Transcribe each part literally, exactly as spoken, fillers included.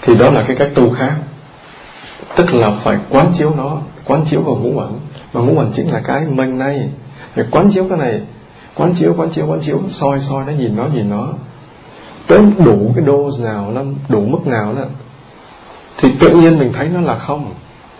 thì đó là cái cách tu khác. Tức là phải quán chiếu nó, quán chiếu vào ngũ uẩn, mà ngũ uẩn chính là cái mình này. Phải quán chiếu cái này, quán chiếu, quán chiếu, quán chiếu, soi soi nó, nhìn nó, nhìn nó, tới đủ cái dose nào, nó đủ mức nào đó, thì tự nhiên mình thấy nó là không.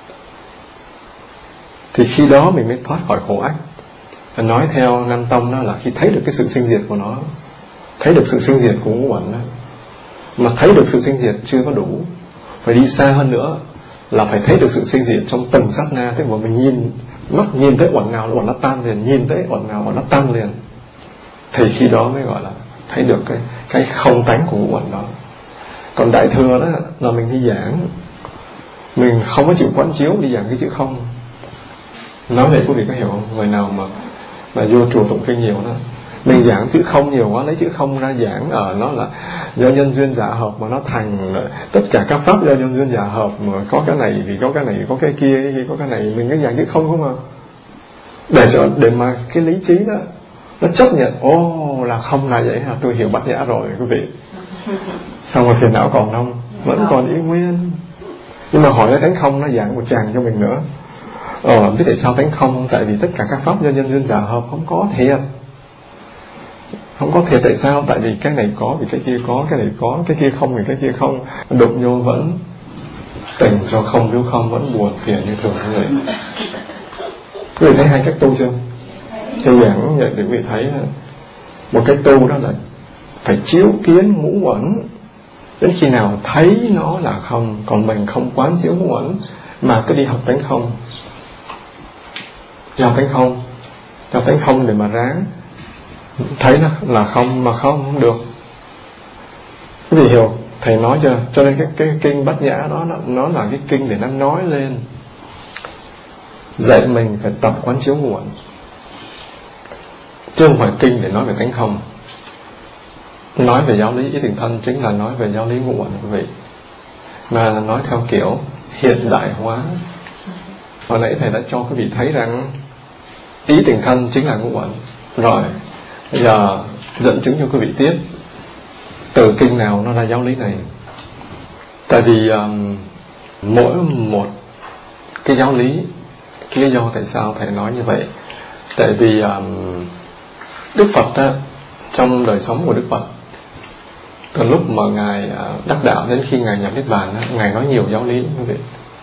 Thì khi đó mình mới thoát khỏi khổ ách. Và nói theo Nam Tông đó là khi thấy được cái sự sinh diệt của nó, thấy được sự sinh diệt của ngũ uẩn đó. Mà thấy được sự sinh diệt chưa có đủ, phải đi xa hơn nữa, là phải thấy được sự sinh diệt trong từng sát na. Tức là mình nhìn, mắt nhìn thấy uẩn nào là uẩn nó tan liền, nhìn thấy uẩn nào uẩn nó tan liền, thì khi đó mới gọi là thấy được cái, cái không tánh của ngũ uẩn đó. Còn Đại Thừa đó là mình đi giảng, mình không có chịu quán chiếu, đi giảng cái chữ không. Nói vậy quý vị có hiểu không? Người nào mà mà vô chùa tụng kinh nhiều đó, mình giảng chữ không nhiều quá, lấy chữ không ra giảng, ở nó là do nhân duyên giả hợp mà nó thành tất cả các pháp do nhân duyên giả hợp, mà có cái này vì có cái này, có cái kia, cái kia có cái này, mình cứ giảng chữ không không à, để cho để mà cái lý trí đó nó chấp nhận, ô là không là vậy hả, tôi hiểu bát nhã rồi quý vị. Xong rồi phiền não còn không, vẫn còn y nguyên. Nhưng mà hỏi đến tánh không, nó giảng một tràng cho mình nữa. Ờ, biết tại sao tánh không? Tại vì tất cả các pháp do nhân duyên giả hợp không có thiệt. Không có thiệt tại sao? Tại vì cái này có, vì cái kia có, cái này có, cái kia không, vì cái kia không. Đụng vô vẫn tỉnh, cho không vô không vẫn buồn phiền như thường như vậy. Quý vị thấy hai cách tu chưa? Theo giảng vậy để quý vị thấy một cách tu đó là phải chiếu kiến ngũ uẩn đến khi nào thấy nó là không. Còn mình không quán chiếu ngũ uẩn mà cứ đi học tánh không, đi học tánh không, học tánh không để mà ráng thấy nó là không, mà không không được. Quý vị hiểu thầy nói chưa? Cho nên cái, cái kinh Bát Nhã đó nó, nó là cái kinh để nó nói lên, dạy mình phải tập quán chiếu ngũ uẩn, chứ không phải kinh để nói về tánh không. Nói về giáo lý ý tình thân chính là nói về giáo lý ngũ uẩn quý vị, mà là nói theo kiểu hiện đại hóa. Hồi nãy thầy đã cho quý vị thấy rằng ý tình thân chính là ngũ uẩn rồi. Bây giờ dẫn chứng cho quý vị tiếp từ kinh nào nó ra giáo lý này. Tại vì um, mỗi một cái giáo lý, cái lý do tại sao thầy nói như vậy, tại vì um, Đức Phật đó, trong đời sống của Đức Phật, từ lúc mà Ngài đắc đạo đến khi Ngài nhập Niết Bàn, Ngài nói nhiều giáo lý lắm quý vị.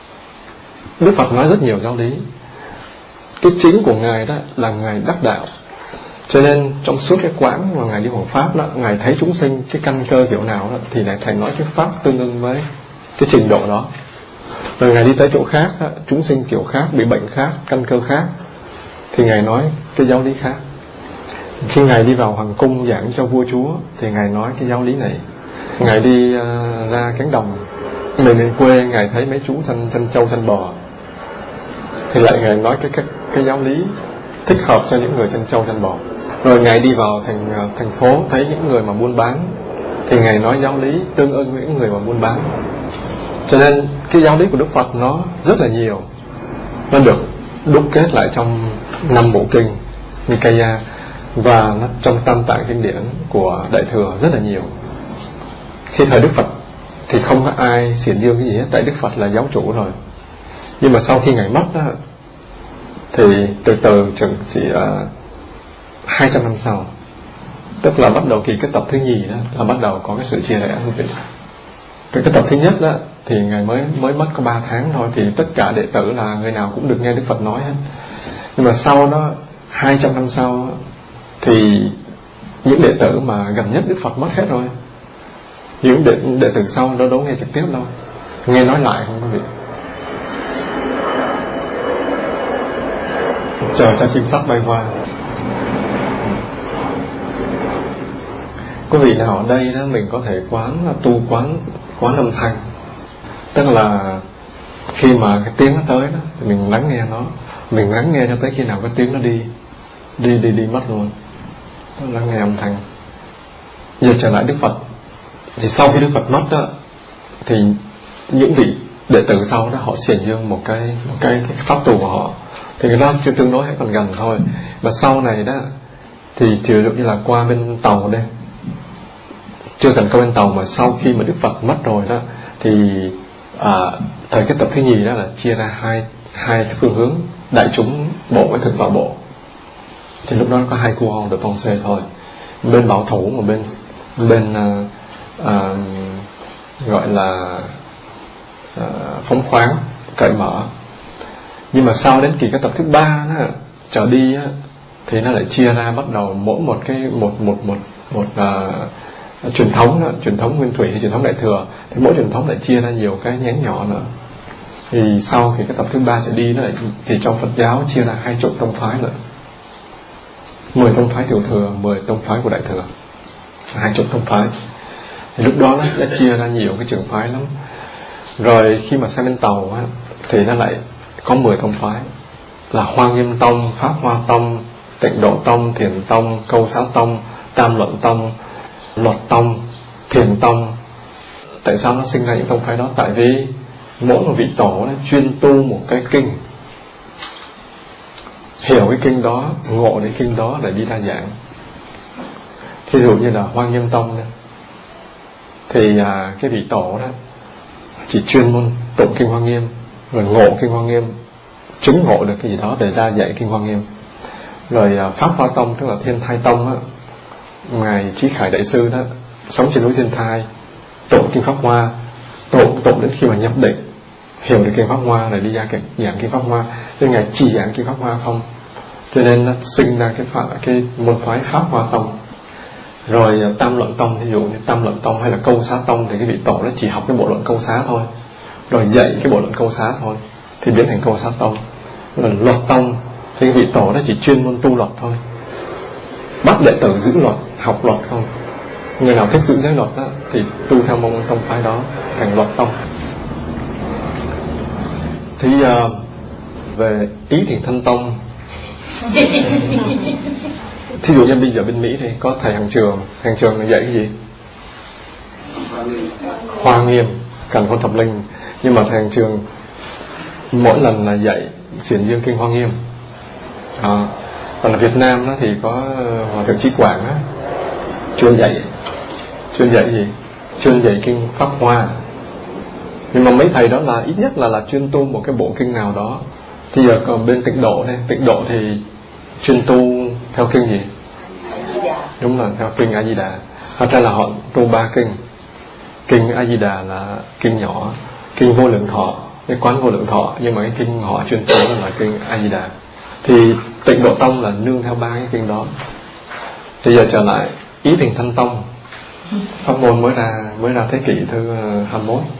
Đức Phật nói rất nhiều giáo lý. Cái chính của Ngài đó là Ngài đắc đạo, cho nên trong suốt cái quãng mà Ngài đi hoằng pháp đó, Ngài thấy chúng sinh cái căn cơ kiểu nào đó, thì Ngài thầy nói cái pháp tương ứng với cái trình độ đó. Rồi Ngài đi tới chỗ khác đó, chúng sinh kiểu khác, bị bệnh khác, căn cơ khác, thì Ngài nói cái giáo lý khác. Khi Ngài đi vào hoàng cung giảng cho vua chúa thì Ngài nói cái giáo lý này. Ngài đi uh, ra cánh đồng mình lên quê, Ngài thấy mấy chú chăn chăn trâu chăn bò, thì lại Ngài nói cái, cái cái giáo lý thích hợp cho những người chăn trâu chăn bò. Rồi Ngài đi vào thành thành phố thấy những người mà buôn bán, thì Ngài nói giáo lý tương ứng với những người mà buôn bán. Cho nên cái giáo lý của Đức Phật nó rất là nhiều, nó được đúc kết lại trong năm bộ kinh Nikaya, và nó trong Tam Tạng kinh điển của Đại Thừa rất là nhiều. Khi thời Đức Phật thì không có ai xiển dương cái gì hết, tại Đức Phật là giáo chủ rồi. Nhưng mà sau khi Ngài mất đó, thì từ từ chừng chỉ uh, hai trăm năm sau, tức là bắt đầu kỳ cái tập thứ nhì đó, là bắt đầu có cái sự chia rẽ. Cái, cái tập thứ nhất đó thì Ngài mới mới mất có ba tháng thôi, thì tất cả đệ tử là người nào cũng được nghe Đức Phật nói hết. Nhưng mà sau đó hai trăm năm sau thì những đệ tử mà gần nhất Đức Phật mất hết rồi, những đệ, đệ tử sau đó đâu nghe trực tiếp đâu, nghe nói lại không quý vị. Chờ cho chim sắt bay qua. Quý vị nào ở đây đó, mình có thể quán tu quán quán âm thanh, tức là khi mà cái tiếng nó tới đó, thì mình lắng nghe nó, mình lắng nghe cho tới khi nào cái tiếng nó đi đi đi đi mất luôn, lắng nghe âm thanh. Giờ trở lại Đức Phật, thì sau khi Đức Phật mất đó, thì những vị đệ tử sau đó họ xiển dương một cái một cái, cái pháp tu của họ, thì cái đó chưa tương đối hay còn gần thôi. Mà sau này đó thì ví dụ như là qua bên tàu đây, chưa cần qua bên tàu, mà sau khi mà Đức Phật mất rồi đó, thì à, thời cái tập thứ nhì đó là chia ra hai hai cái phương hướng, đại chúng bộ với thực vào bộ. Thì lúc đó có hai courant de pensée thôi, bên bảo thủ mà bên bên uh, uh, gọi là uh, phóng khoáng, cởi mở. Nhưng mà sau đến kỳ cái tập thứ ba đó, trở đi á, thì nó lại chia ra, bắt đầu mỗi một cái một một một một uh, truyền thống đó, truyền thống nguyên thủy hay truyền thống đại thừa, thì mỗi truyền thống lại chia ra nhiều cái nhánh nhỏ nữa. Thì sau khi cái tập thứ ba trở đi đó, thì trong Phật giáo chia ra hai chục tông phái nữa, mười tông phái tiểu thừa, mười tông phái của đại thừa, hai chục tông phái. Thì lúc đó nó đã chia ra nhiều cái trường phái lắm. Rồi khi mà sang bên Tàu á, thì nó lại có mười tông phái, là Hoa Nghiêm Tông, Pháp Hoa Tông, Tịnh Độ Tông, Thiền Tông, Câu Xá Tông, Tam Luận Tông, Luật Tông, Thiền Tông. Tại sao nó sinh ra những tông phái đó? Tại vì mỗi một vị tổ đó chuyên tu một cái kinh, hiểu cái kinh đó, ngộ đến kinh đó để đi ra giảng. Thí dụ như là Hoa Nghiêm Tông đó, thì à, cái vị tổ đó chỉ chuyên môn tụng kinh Hoa Nghiêm, rồi ngộ kinh Hoa Nghiêm, chứng ngộ được cái gì đó để ra dạy kinh Hoa Nghiêm. Rồi à, Pháp Hoa Tông, tức là Thiên Thai Tông đó, ngài Trí Khải đại sư đó sống trên núi Thiên Thai, tụng kinh Pháp Hoa, tụng tụng đến khi mà nhập định, hiểu được kinh Pháp Hoa rồi đi ra cái giảng kinh Pháp Hoa. Nên ngài chỉ giảng kinh Pháp Hoa không, cho nên nó sinh ra cái phá, cái môn phái Pháp Hoa Tông. Rồi Tam Luận Tông, ví dụ như Tam Luận Tông hay là Câu Xá Tông, thì cái vị tổ nó chỉ học cái bộ luận Câu Xá thôi, rồi dạy cái bộ luận Câu Xá thôi, thì biến thành Câu Xá Tông. Rồi Luật Tông thì cái vị tổ nó chỉ chuyên môn tu luật thôi, bắt đệ tử giữ luật, học luật không. Người nào thích giữ giới luật đó, thì tu theo môn tông phái đó, thành Luật Tông. Thì uh, về Ý Thiền Thanh Tông, thí dụ như bây giờ bên Mỹ thì có thầy Hàng Trường. Hàng Trường là dạy cái gì? Hoa Nghiêm, Càn Khôn Thập Linh. Nhưng mà thầy Hàng Trường mỗi lần là dạy xiển dương kinh Hoa Nghiêm. à, Còn ở Việt Nam đó thì có Hòa Thượng Trí Quảng đó, chuyên dạy chuyên dạy gì? Chuyên dạy kinh Pháp Hoa. Nhưng mà mấy thầy đó là ít nhất là là chuyên tu một cái bộ kinh nào đó. Thì giờ còn bên Tịnh Độ đây, Tịnh Độ thì chuyên tu theo kinh gì? Đúng là theo kinh A Di Đà. Thật ra là họ tu ba kinh. Kinh A Di Đà là kinh nhỏ, kinh Vô Lượng Thọ, cái quán Vô Lượng Thọ, nhưng mà cái kinh họ chuyên tu là kinh A Di Đà. Thì Tịnh Độ Tông là nương theo ba cái kinh đó. Bây giờ trở lại Ý Thiền Thanh Tông, pháp môn mới ra mới ra thế kỷ thứ hai mươi mốt.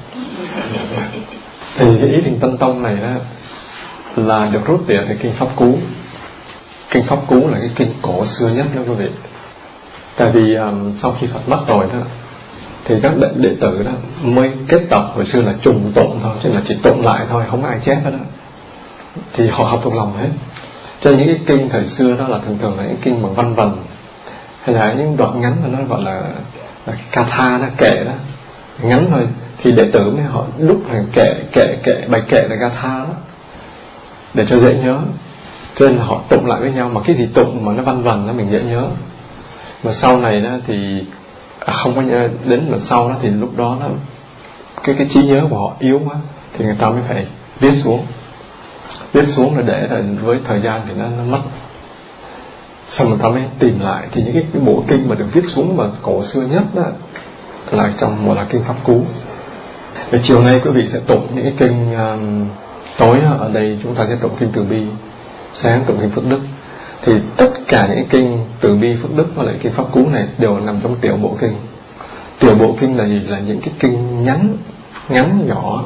Thì cái Ý Thiền Thanh Tông này đó là được rút tỉa từ kinh Pháp Cú. Kinh Pháp Cú là cái kinh cổ xưa nhất đó quý vị. Tại vì um, sau khi Phật mất rồi đó, thì các đệ, đệ tử đó mới kết tập, hồi xưa là trùng tụng thôi, chứ là chỉ tụng lại thôi, không có ai chép hết đó. Thì họ học thuộc lòng hết. Cho những cái kinh thời xưa đó là thường thường là những kinh bằng văn vần, hay là những đoạn ngắn mà nó gọi là, là katha, nó kệ đó, ngắn thôi. Thì đệ tử mới họ đúc thành kệ, kệ, kệ, bài kệ là katha đó, để cho dễ nhớ. Cho nên là họ tụng lại với nhau, mà cái gì tụng mà nó văn vần nó mình dễ nhớ. Mà sau này đó thì à, không có nhớ đến mà sau đó thì lúc đó đó cái cái trí nhớ của họ yếu quá, thì người ta mới phải viết xuống, viết xuống rồi để rồi với thời gian thì nó, nó mất. Xong người ta mới tìm lại. Thì những cái, cái bộ kinh mà được viết xuống mà cổ xưa nhất đó là trong một là kinh Pháp Cú. Và chiều nay quý vị sẽ tụng những cái kinh um, tối ở đây chúng ta sẽ tụng kinh Từ Bi, sáng tụng kinh Phước Đức. Thì tất cả những kinh Từ Bi, Phước Đức và lại kinh Pháp Cú này đều nằm trong tiểu bộ kinh. Tiểu bộ kinh là gì? Là những cái kinh ngắn, ngắn nhỏ.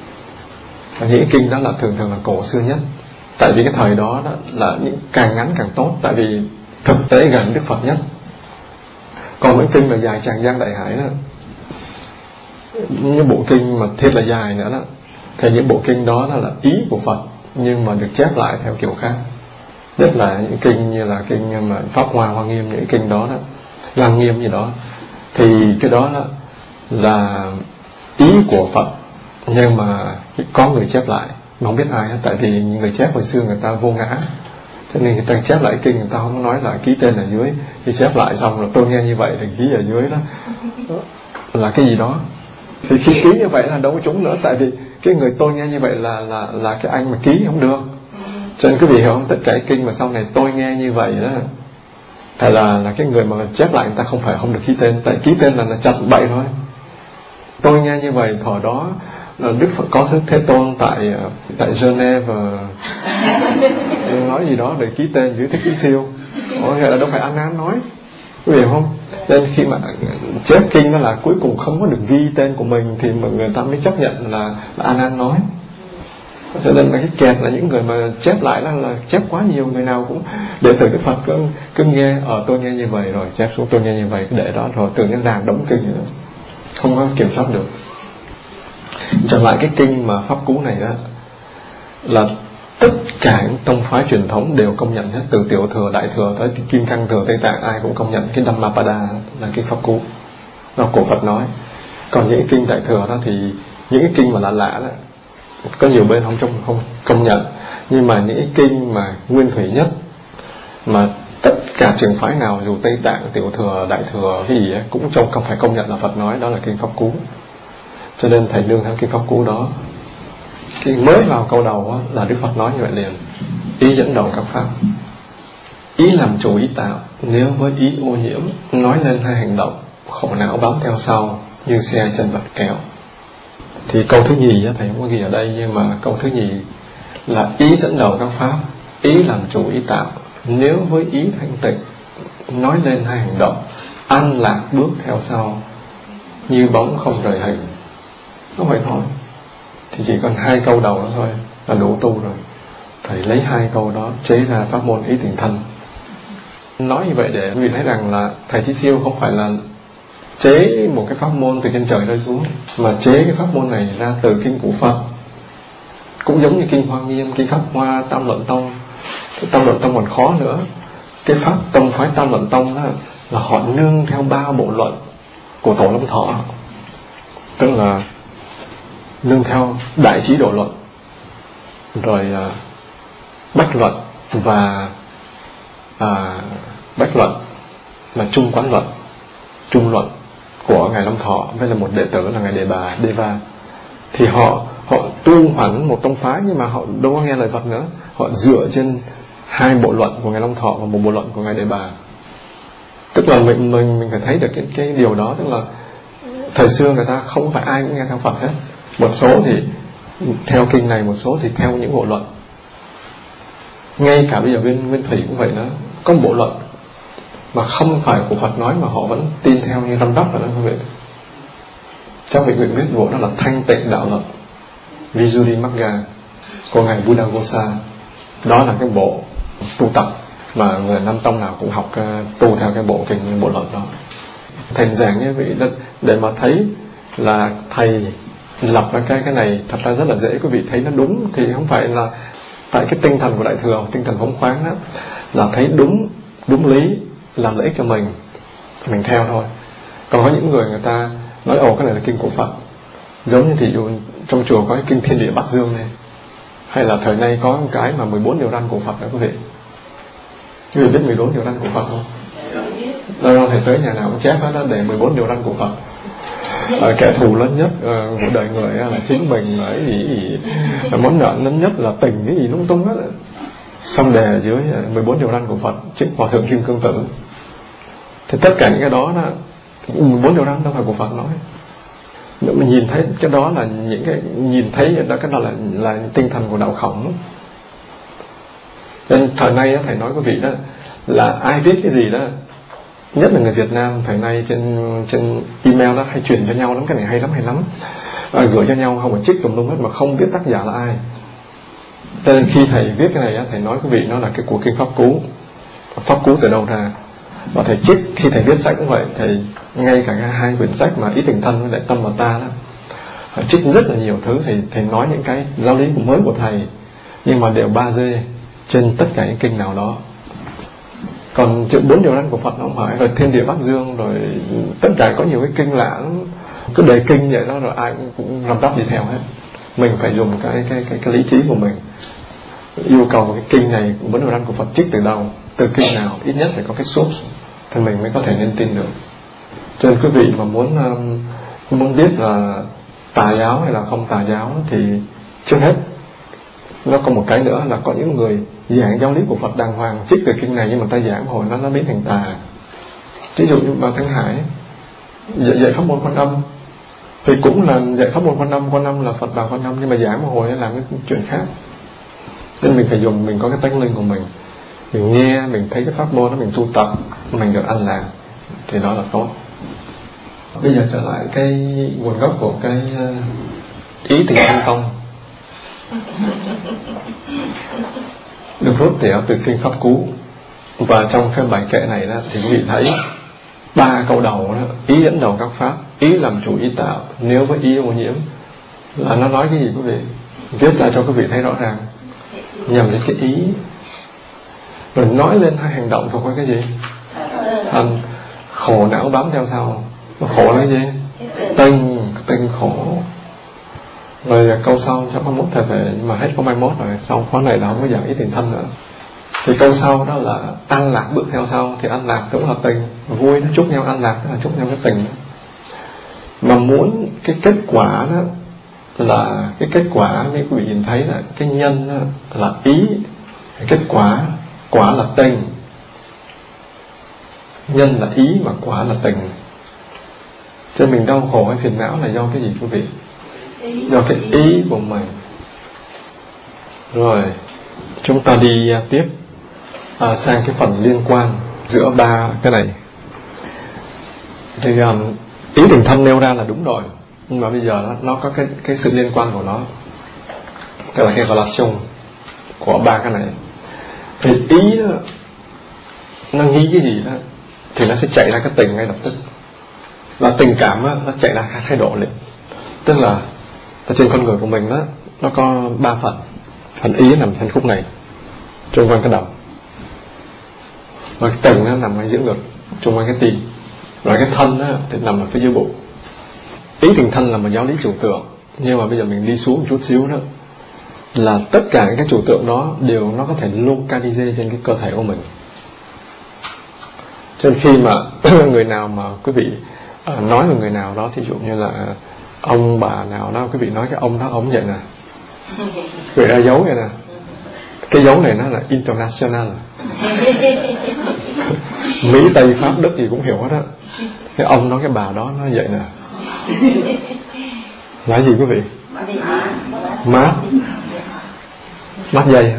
Và những kinh đó là thường thường là cổ xưa nhất. Tại vì cái thời đó, đó là những càng ngắn càng tốt, tại vì thực tế gần Đức Phật nhất. Còn mấy kinh mà dài tràng giang đại hải đó, những bộ kinh mà thiết là dài nữa đó, thì những bộ kinh đó là ý của Phật nhưng mà được chép lại theo kiểu khác. Nhất là những kinh như là kinh mà Pháp Hoa, Hoa Nghiêm, những kinh đó đó, Lăng Nghiêm gì đó, thì cái đó đó là ý của Phật nhưng mà có người chép lại mà không biết ai hết. Tại vì người chép hồi xưa người ta vô ngã, cho nên người ta chép lại kinh, người ta không nói là ký tên ở dưới, thì chép lại xong rồi tôi nghe như vậy thì ký ở dưới đó là cái gì đó. Thì khi ký như vậy là đâu có trúng nữa, tại vì cái người tôi nghe như vậy là là là cái anh mà ký không được. Cho nên quý vị hiểu không, tất cả cái kinh mà sau này tôi nghe như vậy đó, tại là là cái người mà chép lại người ta không phải không được ký tên, tại ký tên là là chặt bậy thôi. Tôi nghe như vậy thở đó là Đức Phật có Thế Tôn tại tại Geneva nói gì đó để ký tên dưới Thích Chí Siêu, có nghĩa là đâu phải An Nan nói, quý vị hiểu không? Nên khi mà chép kinh đó là cuối cùng không có được ghi tên của mình thì mọi người ta mới chấp nhận là, là An Nan nói. Cho nên là cái kẹt là những người mà chép lại là, là chép quá nhiều, người nào cũng đệ tử Đức Phật cứ, cứ nghe ở ờ, tôi nghe như vậy rồi chép xuống, tôi nghe như vậy để đó rồi tự nhiên đàn đóng kinh nữa, không có kiểm soát được. Trở lại cái kinh mà pháp cú này đó, là tất cả những tông phái truyền thống đều công nhận hết, từ tiểu thừa, đại thừa tới kim cang thừa, Tây Tạng, ai cũng công nhận cái Dhammapada là cái pháp cú đó của Phật nói. Còn những kinh đại thừa đó thì những cái kinh mà lạ lạ đó có nhiều bên không, không công nhận, nhưng mà những cái kinh mà nguyên thủy nhất mà tất cả trường phái nào dù Tây Tạng, tiểu thừa, đại thừa cái gì ấy, cũng trong không phải công nhận là Phật nói, đó là kinh pháp cú. Cho nên thầy nương theo kinh pháp cú đó. Cái mới vào câu đầu đó, là Đức Phật nói như vậy liền: ý dẫn đầu các pháp, ý làm chủ ý tạo, nếu với ý ô nhiễm, nói lên hai hành động, khổ não bám theo sau như xe chân vật kéo. Thì câu thứ nhì á, thầy không có ghi ở đây, nhưng mà câu thứ nhì là ý dẫn đầu các pháp, ý làm chủ ý tạo, nếu với ý thanh tịnh, nói lên hai hành động, an lạc bước theo sau như bóng không rời hình. Nó vậy thôi. Thì chỉ còn hai câu đầu đó thôi là đủ tu rồi. Thầy lấy hai câu đó chế ra pháp môn ý tình thân. Nói như vậy để quý vị thấy rằng là thầy Chí Siêu không phải là chế một cái pháp môn từ trên trời rơi xuống, mà chế cái pháp môn này ra từ kinh của Phật. Cũng giống như kinh Hoa Nghiêm, kinh Pháp Hoa, Tam Luận Tông. Cái Tam Luận Tông còn khó nữa. Cái pháp tông phái Tam Luận Tông đó là họ nương theo ba bộ luận của Tổ Long Thọ, tức là nương theo Đại Trí Độ Luận, rồi uh, Bách Luận và uh, Bách Luận là Trung Quán Luận, Trung Luận của ngài Long Thọ, với là một đệ tử là ngài Đề Bà Deva. Thì họ họ tu hẳn một tông phái, nhưng mà họ đâu có nghe lời Phật nữa. Họ dựa trên hai bộ luận của ngài Long Thọ và một bộ luận của ngài Đề Bà. Tức là mình mình mình phải thấy được cái cái điều đó, tức là thời xưa người ta không phải ai cũng nghe theo Phật hết. Một số thì theo kinh này, một số thì theo những bộ luận. Ngay cả bây giờ bên Nguyên Thủy cũng vậy đó, có một bộ luận mà không phải của Phật nói mà họ vẫn tin theo như răm rắp rồi đó quý vị. Chắc vị vị biết bộ đó là Thanh Tịnh Đạo Luận, Visuddhimagga của ngài Buddhaghosa. Đó là cái bộ tu tập mà người Nam Tông nào cũng học uh, tu theo cái bộ kinh bộ luận đó. Thầy giảng như vậy để mà thấy là thầy lập ra cái cái này thật ra rất là dễ. Quý vị thấy nó đúng thì không phải là tại cái tinh thần của Đại Thừa, tinh thần phóng khoáng đó, là thấy đúng đúng lý làm lợi ích cho mình, mình theo thôi. Còn có những người người ta nói ồ cái này là kinh của Phật, giống như thì dụ trong chùa có cái kinh Thiên Địa Bát Dương này, hay là thời nay có một cái mà mười bốn điều răn của Phật đó quý vị. Quý vị biết mười bốn điều răn của Phật không? Đâu thầy tới nhà nào cũng chép hết đó, để mười bốn điều răn của Phật. À, kẻ thù lớn nhất uh, của đời người là chính mình, ấy gì, gì món nợ lớn nhất là tình, cái gì lung tung hết. Xong đề dưới mười bốn điều răn của Phật, chính Hòa Thượng Kim Cương Tử. Thì tất cả những cái đó là mười bốn điều răn đâu phải của Phật nói. Nếu mình nhìn thấy cái đó là những cái nhìn thấy đó, cái đó là là tinh thần của đạo khổng. Nên thời nay thầy nói quý vị đó là ai biết cái gì đó, nhất là người Việt Nam thời nay trên trên email đó hay truyền cho nhau lắm, cái này hay lắm hay lắm, à, gửi cho nhau không phải trích tùm lum hết mà không biết tác giả là ai. Cho nên khi thầy viết cái này thầy nói quý vị nó là cái của kinh pháp cú. Pháp cú từ đâu ra? Và thầy trích khi thầy viết sách cũng vậy, thầy ngay cả hai quyển sách mà Ý Tình Thân với lại Tâm Và Ta đó, thầy trích rất là nhiều thứ. Thầy thầy nói những cái giáo lý mới của thầy, nhưng mà đều ba dê trên tất cả những kinh nào đó. Còn chữ bốn điều răn của Phật nó không phải, rồi Thiên Địa Bát Dương, rồi tất cả có nhiều cái kinh lạ lắm. Cứ đề kinh vậy đó rồi ai cũng, cũng làm tắp đi theo hết. Mình phải dùng cái cái cái, cái lý trí của mình, yêu cầu cái kinh này bốn điều răn của Phật trích từ đâu, từ kinh nào, ít nhất phải có cái source thì mình mới có thể nên tin được. Cho nên quý vị mà muốn um, muốn biết là tà giáo hay là không tà giáo thì trước hết nó có một cái nữa là có những người giảng giáo lý của Phật đàng hoàng, trích từ kinh này nhưng mà ta giảng hồi nó nó biến thành tà. Ví dụ như bà Thanh Hải dạy, dạy pháp môn Quan Âm thì cũng là dạy pháp môn Quan Âm, Quan Âm là Phật bà Quan Âm, nhưng mà giảng một hồi làm cái chuyện khác. Nên mình phải dùng, mình có cái tánh linh của mình, mình nghe, mình thấy cái pháp môn đó, mình tu tập, mình được an lạc thì đó là tốt. Bây giờ trở lại cái nguồn gốc của cái ý Tịnh Thanh Tông được rút tỉa từ kinh Pháp Cú. Và trong cái bài kệ này đó thì quý vị thấy ba câu đầu đó, ý dẫn đầu các pháp, ý làm chủ ý tạo, nếu với ý ô nhiễm, là nó nói cái gì quý vị? Viết lại cho quý vị thấy rõ ràng, nhằm đến cái ý. Rồi nói lên hai hành động thuộc với cái gì? Thành khổ não bám theo sau. Nó khổ là cái gì? Tinh, tinh khổ. Rồi câu sau cho có mốt thầy về, nhưng mà hết có mai mốt rồi, sau khóa này là không có giảng ý Tịnh Thanh nữa. Thì câu sau đó là an lạc bước theo sau, thì an lạc cũng là tình, vui nó chúc nhau an lạc, tức là chúc nhau cái tình. Mà muốn cái kết quả đó là cái kết quả như quý vị nhìn thấy là cái nhân đó là ý, cái kết quả quả là tình. Nhân là ý mà quả là tình. Cho mình đau khổ hay phiền não là do cái gì quý vị? Do cái ý của mình. Rồi chúng ta đi tiếp à, sang cái phần liên quan giữa ba cái này. Thì um, ý Tịnh Thanh nêu ra là đúng rồi, nhưng mà bây giờ nó, nó có cái, cái sự liên quan của nó, tức là cái relation của ba cái này. Thì ý đó, nó nghĩ cái gì đó thì nó sẽ chạy ra cái tình ngay lập tức. Và tình cảm đó, nó chạy ra thái độ liền. Tức là ở trên con người của mình đó, nó có ba phần. Phần ý nằm trên khúc này, trung quanh cái đầu. Và cái tình nó nằm ngay giữa ngực, trung quanh cái tim. Rồi cái thân đó, thì nằm ở phía dưới bụng. Ý Tịnh Thanh là một giáo lý trừu tượng, nhưng mà bây giờ mình đi xuống một chút xíu đó, là tất cả các trừu tượng đó đều nó có thể localize trên cái cơ thể của mình. Cho nên khi mà người nào mà quý vị uh, nói về người nào đó, thí dụ như là ông bà nào đó, quý vị nói cái ông đó ông vậy nè, quý vị ra dấu vậy nè, cái dấu này nó là international, Mỹ Tây Pháp Đức gì cũng hiểu hết á. Cái ông đó cái bà đó nó vậy nè, là gì quý vị? Mát, mát dây.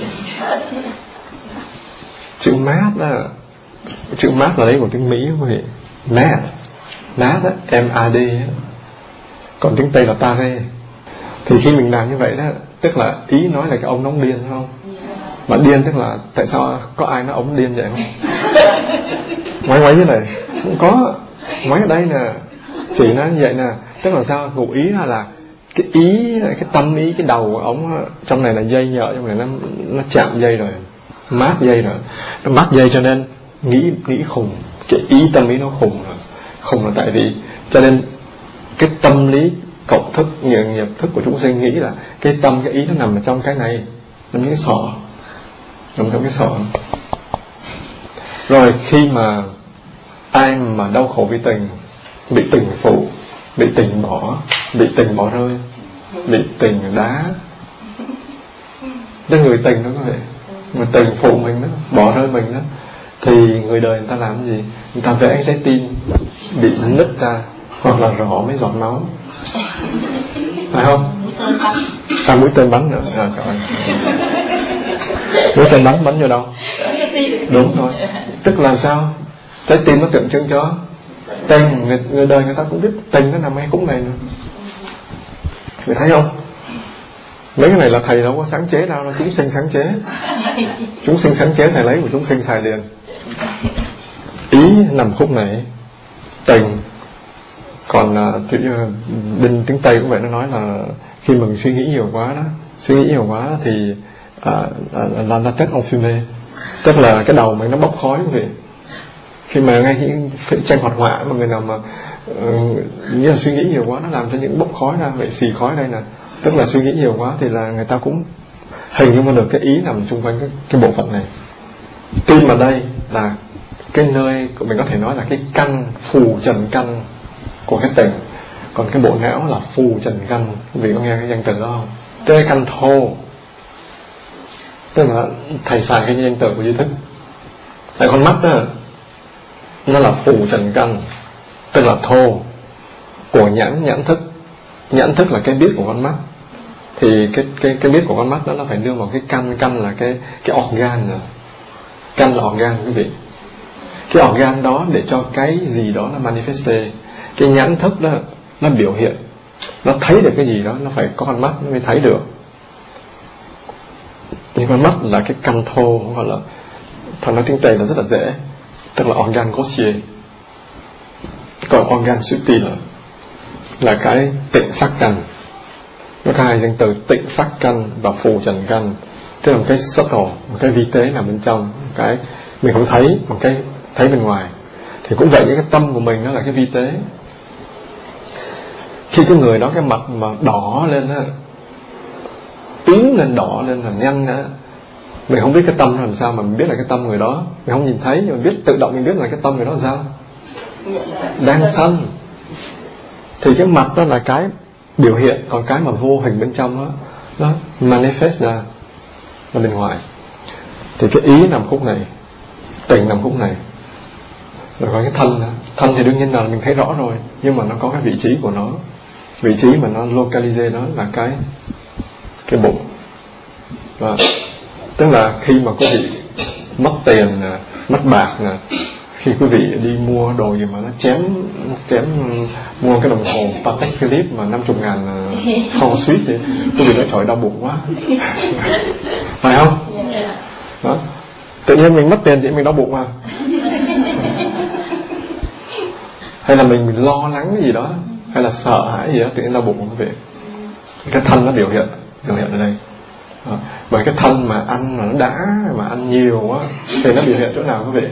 Chữ mát đó, chữ mát là đấy của tiếng Mỹ quý vị, mát, mát á, M A D á. Còn tiếng Tây là pare. Thì khi mình làm như vậy đó, tức là ý nói là cái ông nó điên, phải không? Mà điên tức là tại sao có ai nói ông điên vậy không? Ngoái ngoái như này cũng có, ngoái ở đây nè, chỉ nó như vậy nè. Tức là sao? Ngụ ý là, là cái ý, cái tâm ý, cái đầu của ông trong này là dây nhợ, trong này nó nó chạm dây rồi, mát dây rồi, nó mát dây cho nên nghĩ nghĩ khùng, cái ý tâm ý nó khùng rồi. Khùng là tại vì cho nên cái tâm lý cộng thức nghiệp nghiệp thức của chúng sinh nghĩ là cái tâm cái ý nó nằm ở trong cái này, nằm trong cái sọ, nằm trong cái sọ. Rồi khi mà ai mà đau khổ vì tình, bị tình phụ, bị tình bỏ, bị tình bỏ rơi, bị tình đá, cái người tình đó có thể người tình phụ mình đó, bỏ rơi mình đó, thì người đời người ta làm cái gì? Người ta vẽ cái trái tim bị nứt ra, hoặc là rõ mấy giọt máu, phải không? À, mũi tên bắn nữa. À, trời ơi. Mũi tên bắn bắn vô đâu? Đúng rồi. Tức là sao? Trái tim nó tượng trưng cho tình. Người, người đời người ta cũng biết tình nó nằm ngay khúc này nữa. Người thấy không? Mấy cái này là thầy đâu có sáng chế đâu, là chúng sinh sáng chế. Chúng sinh sáng chế thầy lấy của chúng sinh xài liền. Ý nằm khúc này, tình. Còn uh, bên tiếng Tây cũng vậy, nó nói là khi mình suy nghĩ nhiều quá đó, suy nghĩ nhiều quá thì uh, uh, là la tête en fumée, tức là cái đầu mình nó bốc khói quý vị. Khi mà ngay những tranh hoạt họa mà người nào mà uh, như là suy nghĩ nhiều quá, nó làm cho những bốc khói ra, vậy xì khói đây nè, tức là suy nghĩ nhiều quá thì là người ta cũng hình dung được cái ý nằm xung quanh cái, cái bộ phận này. Tim ở đây là cái nơi mình có thể nói là cái căn phù trần căn của cái tình. Còn cái bộ não là phù trần căn. Quý vị có nghe cái danh từ đó không? Cái căn thô, tức là thầy xài cái danh từ của duy thức. Tại con mắt đó, nó là phù trần căn, tức là thô của nhãn nhãn thức. Nhãn thức là cái biết của con mắt. Thì cái cái cái biết của con mắt đó nó phải đưa vào cái căn. Căn là cái cái organ rồi. Căn là organ quý vị. Cái organ đó để cho cái gì đó nó manifeste. Cái nhãn thức đó nó biểu hiện, nó thấy được cái gì đó, nó phải có con mắt nó mới thấy được. Nhưng con mắt là cái căn thô, gọi là thật nói tiếng Tây là rất là dễ, tức là organ grossier. Còn organ subtil là, là cái tịnh sắc căn. Nó có hai danh từ, tịnh sắc căn và phù trần căn. Tức là một cái subtle, một cái vi tế nằm bên trong, một cái mình không thấy, một cái thấy bên ngoài. Thì cũng vậy, cái tâm của mình nó là cái vi tế. Khi cái người đó cái mặt mà đỏ lên á, tím lên, đỏ lên là nhanh á, mình không biết cái tâm nó làm sao, mà mình biết là cái tâm người đó. Mình không nhìn thấy, nhưng mình biết, tự động mình biết là cái tâm người đó làm sao, đang sân. Thì cái mặt đó là cái biểu hiện, còn cái mà vô hình bên trong đó, nó manifest ra ở bên ngoài. Thì cái ý nằm khúc này, tình nằm khúc này. Rồi có cái thân đó. Thân thì đương nhiên là mình thấy rõ rồi, nhưng mà nó có cái vị trí của nó. Vị trí mà nó localize đó là cái cái bụng. Và tức là khi mà quý vị mất tiền, mất bạc nè, khi quý vị đi mua đồ gì mà nó chém chém mua cái đồng hồ Patek Philippe mà năm mươi ngàn franc Suisse thì quý vị nói trời đau bụng quá. Phải không? Đó. Tự nhiên mình mất tiền thì mình đau bụng mà. Hay là mình, mình lo lắng cái gì đó, hay là sợ hãi gì đó, tự nhiên đau bụng quý vị. Cái thân nó biểu hiện biểu hiện ở đây. Đó. Bởi cái thân mà ăn mà nó đã, mà ăn nhiều quá thì nó biểu hiện chỗ nào quý vị?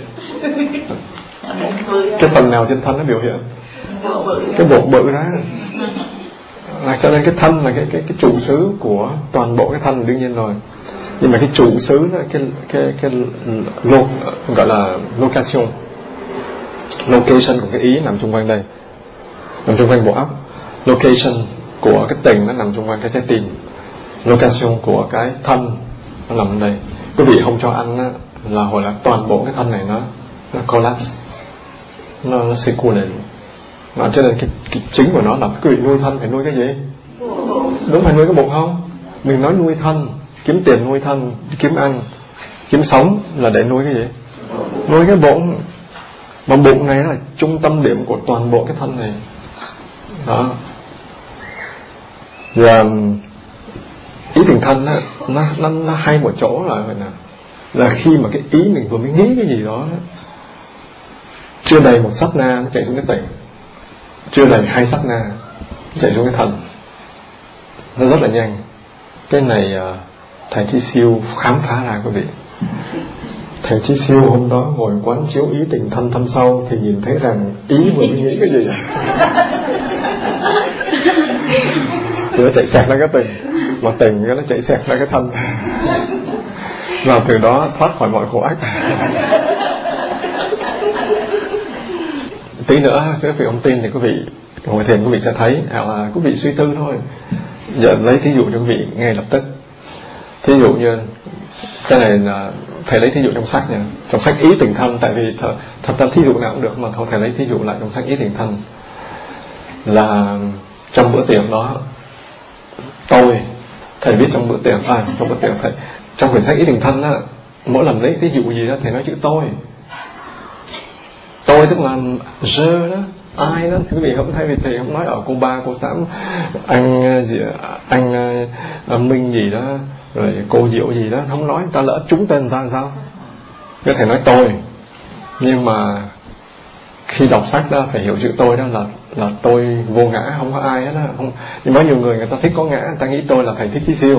Cái phần nào trên thân nó biểu hiện? Cái bụng bự ra. Là cho nên cái thân là cái cái cái trụ xứ của toàn bộ cái thân đương nhiên rồi. Nhưng mà cái trụ xứ đó, cái cái cái lo, gọi là location. Location của cái ý nằm xung quanh đây, nằm xung quanh bộ óc. Location của cái tình nó nằm xung quanh cái trái tim. Location của cái thân nó nằm ở đây. Quý vị không cho ăn á, là hồi là toàn bộ cái thân này nó nó collapse, nó nó sẽ cô lên. Mà cho nên cái, cái chính của nó là quý vị nuôi thân phải nuôi cái gì? Đúng, phải nuôi cái bụng không? Mình nói nuôi thân, kiếm tiền nuôi thân, kiếm ăn, kiếm sống là để nuôi cái gì? Nuôi cái bụng. Mà bụng này là trung tâm điểm của toàn bộ cái thân này. Đó. Và ý tình thân á, nó, nó, nó hay một chỗ là là, là khi mà cái ý mình vừa mới nghĩ cái gì đó, chưa đầy một sát na nó chạy xuống cái tỉnh, chưa đầy hai sát na nó chạy xuống cái thần. Nó rất là nhanh. Cái này thầy Chí Siêu khám phá ra quý vị. Thầy Chí Siêu hôm đó ngồi quán chiếu ý tình thân thâm sâu thì nhìn thấy rằng ý vừa mới nghĩ cái gì thì nó chạy xẹt ra cái tình, mà tình nó chạy xẹt ra cái thân, và từ đó thoát khỏi mọi khổ ách. Tí nữa quý vị không tin thì quý vị ngồi thiền quý vị sẽ thấy, hoặc là quý vị suy tư thôi. Giờ lấy thí dụ cho quý vị ngay lập tức. Thí dụ như cái này là thầy lấy thí dụ trong sách nha, trong sách ý tình thân. Tại vì th- thật ra thí dụ nào cũng được, mà thôi thầy lấy thí dụ lại trong sách ý tình thân. Là trong bữa tiệc đó, tôi thầy viết trong bữa tiệc, à trong bữa tiệc thầy trong quyển sách ý tình thân á, mỗi lần lấy thí dụ gì đó thầy nói chữ tôi. Tôi tức là je đó, ai đó. Quý vị không thấy vì thầy không nói ở cô ba, cô Tám, anh gì, anh uh, Minh gì đó, rồi cô Diệu gì đó, không nói. Ta lỡ trúng tên ta sao? Cái thầy nói tôi. Nhưng mà khi đọc sách đó phải hiểu chữ tôi đó là là tôi vô ngã, không có ai hết đó. Không. Nhưng mà nhiều người người ta thích có ngã, người ta nghĩ tôi là thầy Thích Chí Siêu.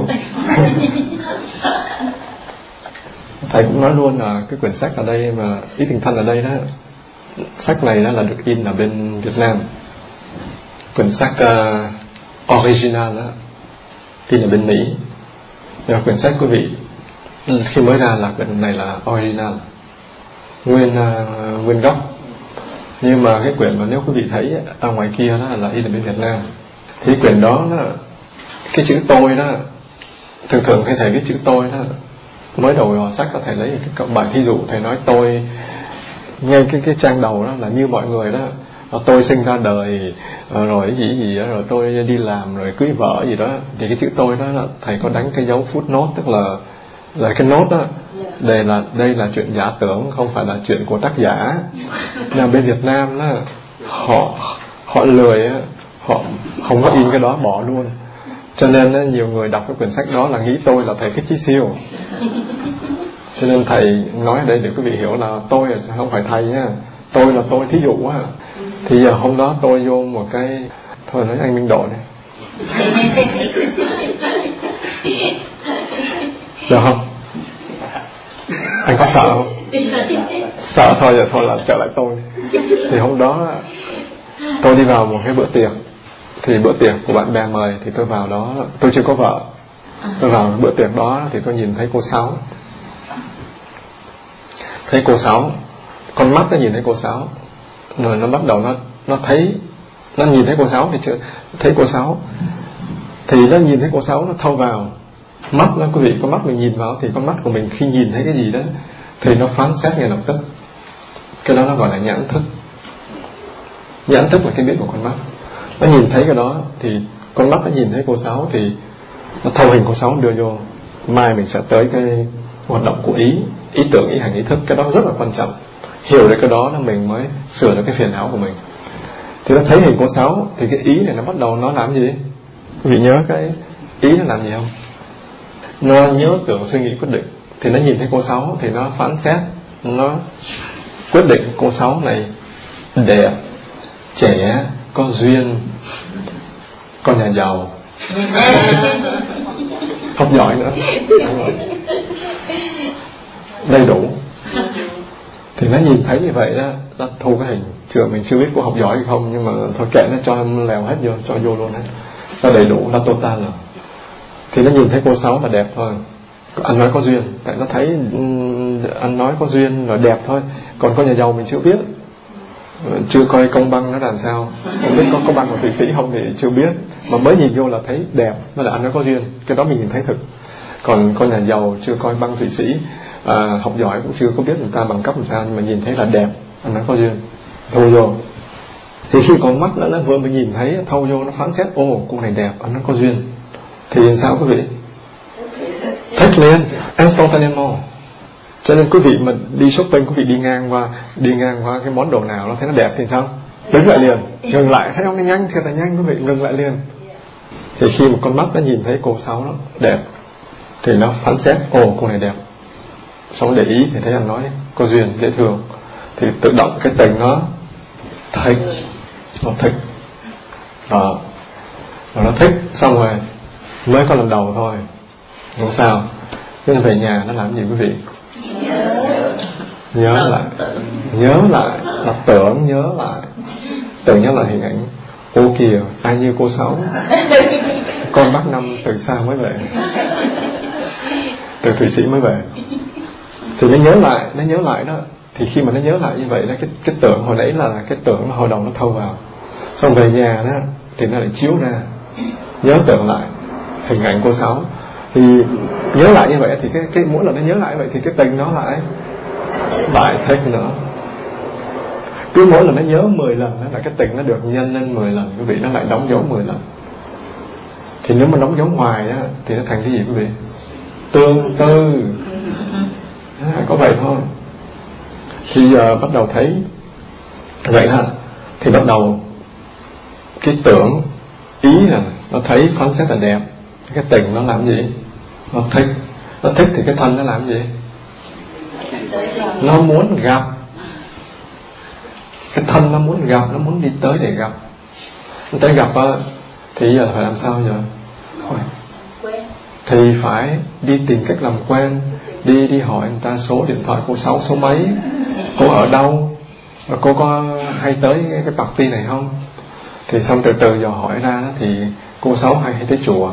Thầy cũng nói luôn là cái quyển sách ở đây mà ý tình thân ở đây đó, sách này đó là được in ở bên Việt Nam. Quyển sách uh, original đó in ở bên Mỹ. Nhưng mà quyển sách quý vị khi mới ra là quyển này là original, nguyên uh, nguyên gốc. Nhưng mà cái quyển mà nếu quý vị thấy ở ngoài kia đó là in ở bên Việt Nam, thì quyển đó, đó cái chữ tôi đó, thường thường khi thầy viết chữ tôi đó, mới đầu vào sách có thể lấy cái bài thí dụ, thầy nói tôi ngay cái cái trang đầu đó là như mọi người đó, tôi sinh ra đời rồi gì gì đó, rồi tôi đi làm rồi cưới vợ gì đó, thì cái chữ tôi đó thầy có đánh cái dấu footnote, tức là là cái nốt đó, đây là đây là chuyện giả tưởng, không phải là chuyện của tác giả. Nào bên Việt Nam đó, họ họ lười, họ không có in cái đó, bỏ luôn. Cho nên đó, nhiều người đọc cái quyển sách đó là nghĩ tôi là thầy Thích Chí Siêu. Cho nên thầy nói ở đây để quý vị hiểu là tôi không phải thầy nha, tôi là tôi thí dụ á. Thì giờ hôm đó tôi vô một cái, thôi nói anh Minh Độ này, được không? Anh có sợ không? Sợ thôi, giờ thôi là trở lại tôi. Thì hôm đó tôi đi vào một cái bữa tiệc, thì bữa tiệc của bạn bè mời, thì tôi vào đó, tôi chưa có vợ. Tôi vào bữa tiệc đó thì tôi nhìn thấy cô Sáu. Thấy cô Sáu, con mắt nó nhìn thấy cô Sáu, rồi nó bắt đầu nó nó thấy, nó nhìn thấy cô Sáu thì chưa thấy cô Sáu, thì nó nhìn thấy cô Sáu, nó thâu vào mắt nó. Quý vị, con mắt mình nhìn vào thì con mắt của mình khi nhìn thấy cái gì đó thì nó phán xét ngay lập tức. Cái đó nó gọi là nhãn thức. Nhãn thức là cái biết của con mắt. Nó nhìn thấy cái đó thì con mắt nó nhìn thấy cô Sáu thì nó thâu hình cô Sáu đưa vô. Mai mình sẽ tới cái hoạt động của ý, ý tưởng, ý hành, ý thức. Cái đó rất là quan trọng. Hiểu được cái đó là mình mới sửa được cái phiền não của mình. Thì nó thấy hình cô Sáu thì cái ý này nó bắt đầu nó làm gì? Quý vị nhớ cái ý nó làm gì không? Nó nhớ tưởng, suy nghĩ, quyết định. Thì nó nhìn thấy cô Sáu thì nó phán xét, nó quyết định cô Sáu này đẹp, trẻ, có duyên, có nhà giàu, học giỏi nữa, đầy đủ. Thì nó nhìn thấy như vậy đó, nó thu cái hình. Chưa, mình chưa biết cô học giỏi hay không, nhưng mà thôi kệ, nó cho em lèo hết vô, cho vô luôn hết, nó đầy đủ, nó total rồi. Thì nó nhìn thấy cô Sáu là đẹp thôi. Anh nói có duyên, tại nó thấy anh nói có duyên rồi đẹp thôi. Còn có nhà giàu mình chưa biết, chưa coi công băng nó làm sao, không biết có công băng của Thụy Sĩ không thì chưa biết, mà mới nhìn vô là thấy đẹp, nó là anh nói có duyên. Cái đó mình nhìn thấy thực. Còn con nhà giàu chưa coi băng Thụy Sĩ, à, học giỏi cũng chưa có biết người ta bằng cấp làm sao, nhưng mà nhìn thấy là đẹp, anh nói có duyên, thâu vô. Thì khi con mắt nó, nó vừa mới nhìn thấy, thâu vô, nó phán xét, ô cô này đẹp, anh nói có duyên, thì sao quý vị? Thích liền, instantaneous. Cho nên quý vị mà đi shopping, quý vị đi ngang qua đi ngang qua cái món đồ nào nó thấy nó đẹp thì sao? Đứng lại liền, ngừng lại, thấy không? Nó nhanh, thiệt là nhanh quý vị, ngừng lại liền. Thì khi một con mắt nó nhìn thấy cô Sáu đó đẹp thì nó phán xét, ồ cô này đẹp. Xong để ý thì thấy anh nói có duyên, dễ thương, thì tự động cái tình nó thích, nó thích đó, rồi nó thích. Xong rồi mới có lần đầu thôi, không sao. Nhưng về nhà nó làm gì quý vị? Nhớ lại, nhớ lại là tưởng nhớ lại, tưởng nhớ lại hình ảnh. Ô kìa, ai như cô Sáu, con bác Năm từ xa mới về, từ Thụy Sĩ mới về. Thì nó nhớ lại, nó nhớ lại đó. Thì khi mà nó nhớ lại như vậy đó, cái, cái tưởng hồi nãy là cái tưởng hồi đầu nó thâu vào. Xong về nhà đó thì nó lại chiếu ra, nhớ tưởng lại hình ảnh cô Sáu. Thì nhớ lại như vậy thì cái, cái mỗi lần nó nhớ lại vậy thì cái tình nó lại lại thích nữa. Cứ mỗi lần nó nhớ mười lần đó là cái tình nó được nhân lên mười lần, quý vị, nó lại đóng dấu mười lần. Thì nếu mà đóng dấu hoài á thì nó thành cái gì quý vị? Tương tư. À, có vậy thôi. Thì giờ bắt đầu thấy vậy ha, thì bắt đầu cái tưởng ý là nó thấy phán xét là đẹp, cái tình nó làm gì? Nó thích. Nó thích thì cái thân nó làm gì? Nó muốn gặp. Cái thân nó muốn gặp, nó muốn đi tới để gặp. Tới gặp á thì giờ phải làm sao giờ? Thôi, thì phải đi tìm cách làm quen, đi đi hỏi người ta số điện thoại cô Sáu số mấy, cô ở đâu, và cô có hay tới cái party này không. Thì xong từ từ dò hỏi ra thì cô Sáu hay hay tới chùa.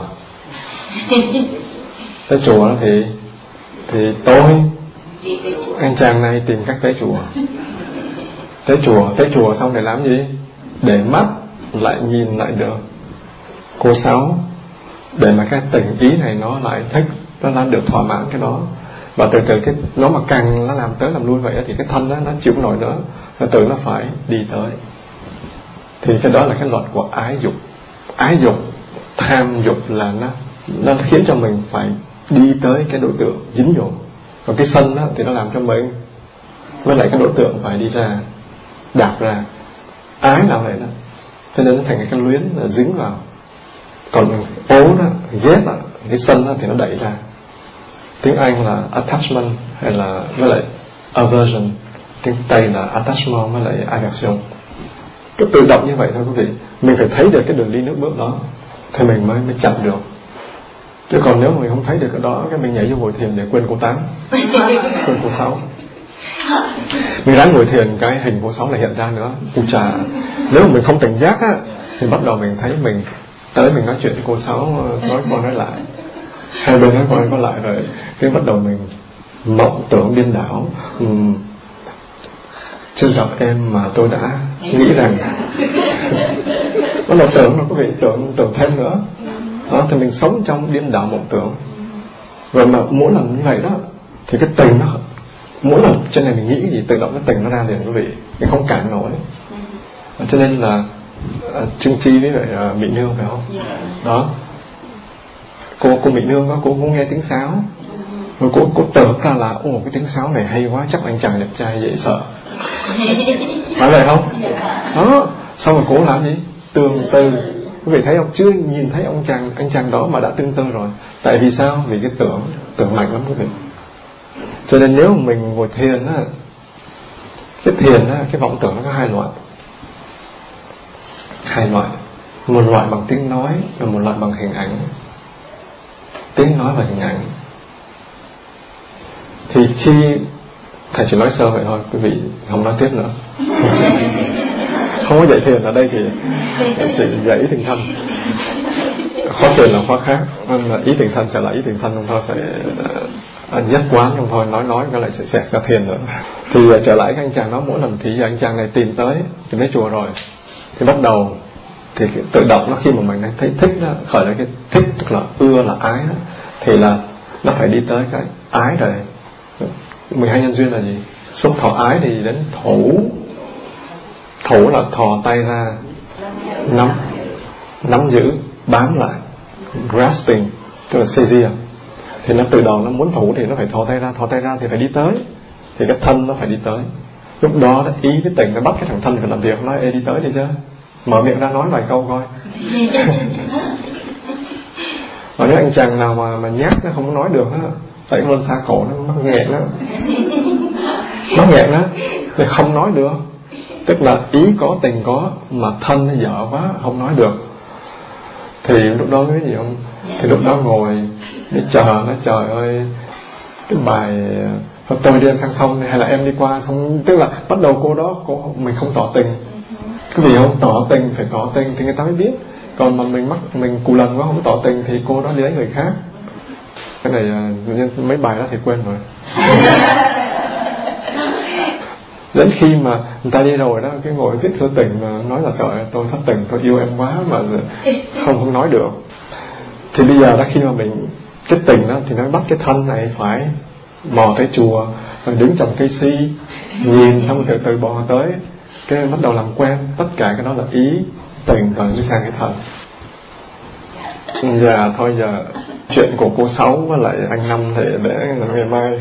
Tới chùa đó thì thì tôi anh chàng này tìm cách tới chùa. Tới chùa, tới chùa xong để làm gì? Để mắt lại nhìn lại được cô Sáu, để mà cái tình ý này nó lại thích, nó làm được thỏa mãn cái đó. Và từ từ cái nó mà càng nó làm tới làm lui vậy thì cái thân đó nó chịu nổi nữa, và tự nó phải đi tới. Thì cái đó là cái luật của ái dục. Ái dục, tham dục là nó nó khiến cho mình phải đi tới cái đối tượng dính dụ. Còn cái sân đó thì nó làm cho mình với lại cái đối tượng phải đi ra, đạp ra. Ái là vậy đó, cho nên nó thành cái luyến là dính vào. Còn ố đó, ghét đó, cái sân đó thì nó đẩy ra. Tiếng Anh là attachment hay là với lại aversion, tiếng Tây là attachment với lại aversion. Cứ tự động như vậy thôi quý vị. Mình phải thấy được cái đường đi nước bước đó thì mình mới mới chặn được. Chứ còn nếu mà mình không thấy được cái đó, cái mình nhảy vô ngồi thiền để quên cô Tám, quên cô Sáu. Mình ráng ngồi thiền, cái hình cô Sáu lại hiện ra nữa. Ui chà, nếu mà mình không cảnh giác á, thì bắt đầu mình thấy mình tới mình nói chuyện với cô Sáu, nói qua nói lại, hai bên nói qua nói lại rồi, cái bắt đầu mình mộng tưởng điên đảo. uhm, Chưa gặp em mà tôi đã nghĩ rằng nó là tưởng, nó có vị tưởng tưởng thêm nữa đó, thì mình sống trong điên đảo mộng tưởng. Rồi mà mỗi lần như vậy đó thì cái tình nó, mỗi lần trên này mình nghĩ cái gì tự động cái tình nó ra liền quý vị, mình không cản nổi. Cho nên là uh, Trương Chi với lại uh, Mỹ Nương phải không? Đó, cô cô Mỹ Nương đó, cô cũng nghe tiếng sáo, rồi cô cô tưởng ra là ồ cái tiếng sáo này hay quá, chắc anh chàng đẹp trai dễ sợ, phải vậy không? Đó, xong rồi cô làm gì? Tương tư. Quý vị thấy không? Chưa nhìn thấy ông chàng anh chàng đó mà đã tương tư rồi. Tại vì sao? Vì cái tưởng tưởng mạnh lắm quý vị. Cho nên nếu mình ngồi thiền á, cái thiền á, cái vọng tưởng nó có hai loại. Hai loại. Một loại bằng tiếng nói và một loại bằng hình ảnh. Tiếng nói và hình ảnh. Thì khi thầy chỉ nói sơ vậy thôi, quý vị không nói tiếp nữa. Không có dạy thiền ở đây thì chỉ dạy ý thiền thân. Khóa thiền là khóa khác, nên là ý thiền thân trở lại ý thiền thân, không thôi phải uh, nhất quán, không thôi nói nói nó lại sẽ xẹt ra thiền nữa. Thì uh, trở lại cái anh chàng đó, mỗi lần thì anh chàng này tìm tới tìm tới chùa rồi thì bắt đầu thì tự động nó, khi mà mình thấy thích đó, khởi lại cái thích, tức là ưa là ái đó, thì là nó phải đi tới cái ái rồi. mười hai nhân duyên là gì? Xúc thọ ái thì đến thủ. Thủ là thò tay ra nắm nắm giữ, bám lại, grasping, tức là seizure. Thì nó từ đầu nó muốn thủ thì nó phải thò tay ra, thò tay ra thì phải đi tới, thì cái thân nó phải đi tới. Lúc đó ý cái tình nó bắt cái thằng thân phải làm việc, nói ê đi tới đi chứ, mở miệng ra nói vài câu coi. Còn nếu anh chàng nào mà mà nhát nó không nói được á, tại luôn xa cổ nó mắc nghẹn đó, mắc nghẹn đó thì không nói được. Tức là ý có tình có mà thân nó dở quá không nói được. Thì lúc đó cái gì không? Thì lúc đó ngồi để chờ nó, trời ơi cái bài tôi đi sang sông này, hay là em đi qua xong, tức là bắt đầu cô đó cô mình không tỏ tình. Cái gì không tỏ tình, phải tỏ tình thì người ta mới biết. Còn mà mình mắc mình cù lần quá không tỏ tình thì cô đó đi lấy người khác. Cái này mấy bài đó thì quên rồi. Đến khi mà người ta đi rồi đó, cái ngồi viết thư tình mà nói là trời ơi, tôi thất tình, tôi yêu em quá mà không không nói được. Thì bây giờ đó, khi mà mình cái tình đó thì nó bắt cái thân này phải mò tới chùa, rồi đứng trong cây si, nhìn xong từ từ bò tới, cái bắt đầu làm quen. Tất cả cái đó là ý tình rồi mới sang cái thân. Dạ thôi giờ chuyện của cô Sáu với lại anh Năm thì để ngày mai.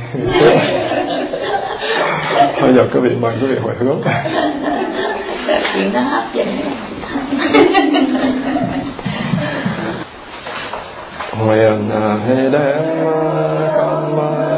Bây giờ quý vị mời quý vị hồi hướng. Chuyện đó hấp dẫn. Nguyện hãy đem công